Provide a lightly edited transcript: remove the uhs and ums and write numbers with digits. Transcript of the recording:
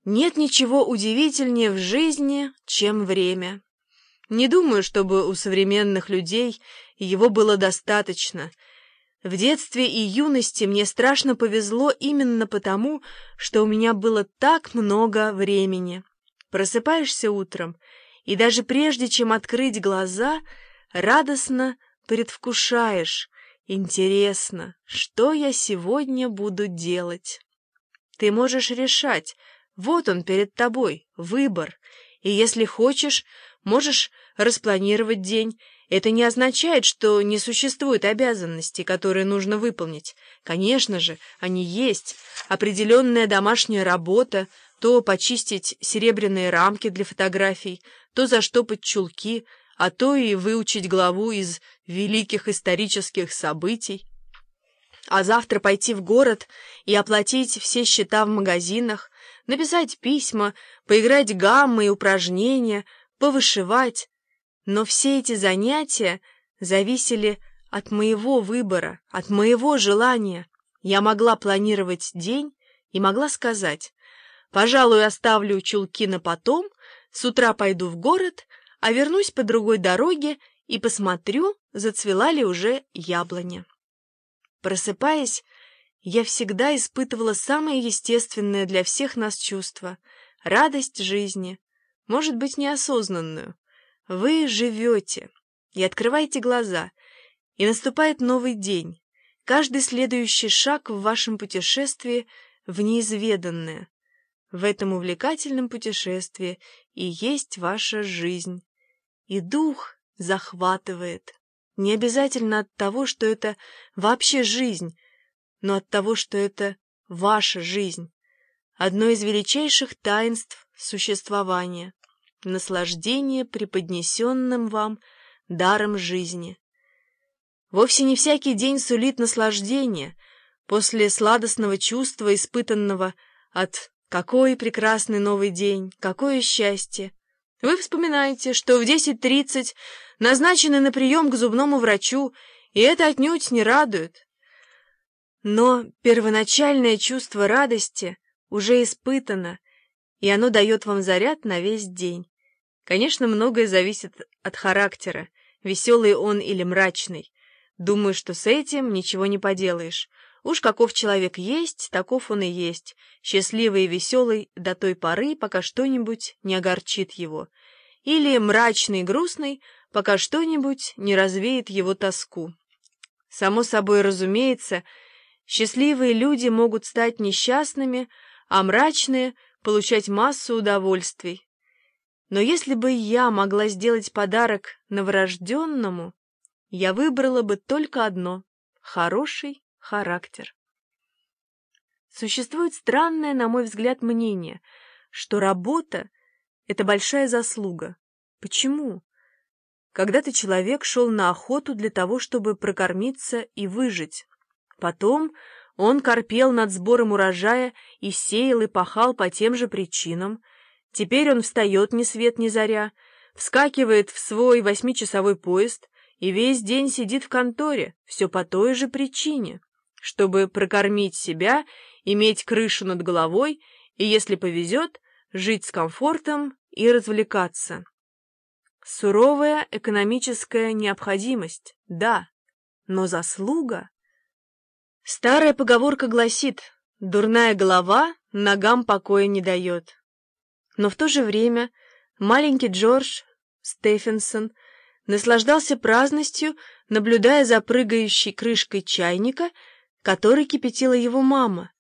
Нет ничего удивительнее в жизни, чем время. Не думаю, чтобы у современных людей его было достаточно. В детстве и юности мне страшно повезло именно потому, что у меня было так много времени. Просыпаешься утром, и даже прежде чем открыть глаза, радостно предвкушаешь: интересно, что я сегодня буду делать? Ты можешь решать, вот он перед тобой, выбор, и если хочешь, можешь распланировать день. Это не означает, что не существует обязанностей, которые нужно выполнить. Конечно же, они есть. Определенная домашняя работа, то почистить серебряные рамки для фотографий, то заштопать чулки, а то и выучить главу из великих исторических событий. А завтра пойти в город и оплатить все счета в магазинах, написать письма, поиграть гаммы и упражнения, повышивать. Но все эти занятия зависели от моего выбора, от моего желания. Я могла планировать день и могла сказать: пожалуй, оставлю чулки на потом, с утра пойду в город, а вернусь по другой дороге и посмотрю, зацвела ли уже яблоня. Просыпаясь, я всегда испытывала самое естественное для всех нас чувство — радость жизни, может быть, неосознанную. Вы живете и открываете глаза, и наступает новый день. Каждый следующий шаг в вашем путешествии в неизведанное. В этом увлекательном путешествии и есть ваша жизнь. И дух захватывает. Не обязательно от того, что это вообще жизнь, но от того, что это ваша жизнь. Одно из величайших таинств существования — наслаждение преподнесенным вам даром жизни. Вовсе не всякий день сулит наслаждение после сладостного чувства, испытанного от «какой прекрасный новый день, какое счастье». Вы вспоминаете, что в 10:30 назначены на прием к зубному врачу, и это отнюдь не радует. Но первоначальное чувство радости уже испытано, и оно дает вам заряд на весь день. Конечно, многое зависит от характера, веселый он или мрачный. Думаю, что с этим ничего не поделаешь. Уж каков человек есть, таков он и есть, счастливый и веселый до той поры, пока что-нибудь не огорчит его, или мрачный и грустный, пока что-нибудь не развеет его тоску. Само собой разумеется, счастливые люди могут стать несчастными, а мрачные — получать массу удовольствий. Но если бы я могла сделать подарок новорожденному, я выбрала бы только одно — хороший характер. Существует странное, на мой взгляд, мнение, что работа — это большая заслуга. Почему? Когда-то человек шел на охоту для того, чтобы прокормиться и выжить. Потом он корпел над сбором урожая и сеял и пахал по тем же причинам. Теперь он встает ни свет ни заря, вскакивает в свой 8-часовой поезд и весь день сидит в конторе, все по той же причине, чтобы прокормить себя, иметь крышу над головой и, если повезет, жить с комфортом и развлекаться. Суровая экономическая необходимость, да, но заслуга... Старая поговорка гласит: «Дурная голова ногам покоя не дает». Но в то же время маленький Джордж Стефенсон наслаждался праздностью, наблюдая за прыгающей крышкой чайника, который кипятила его мама,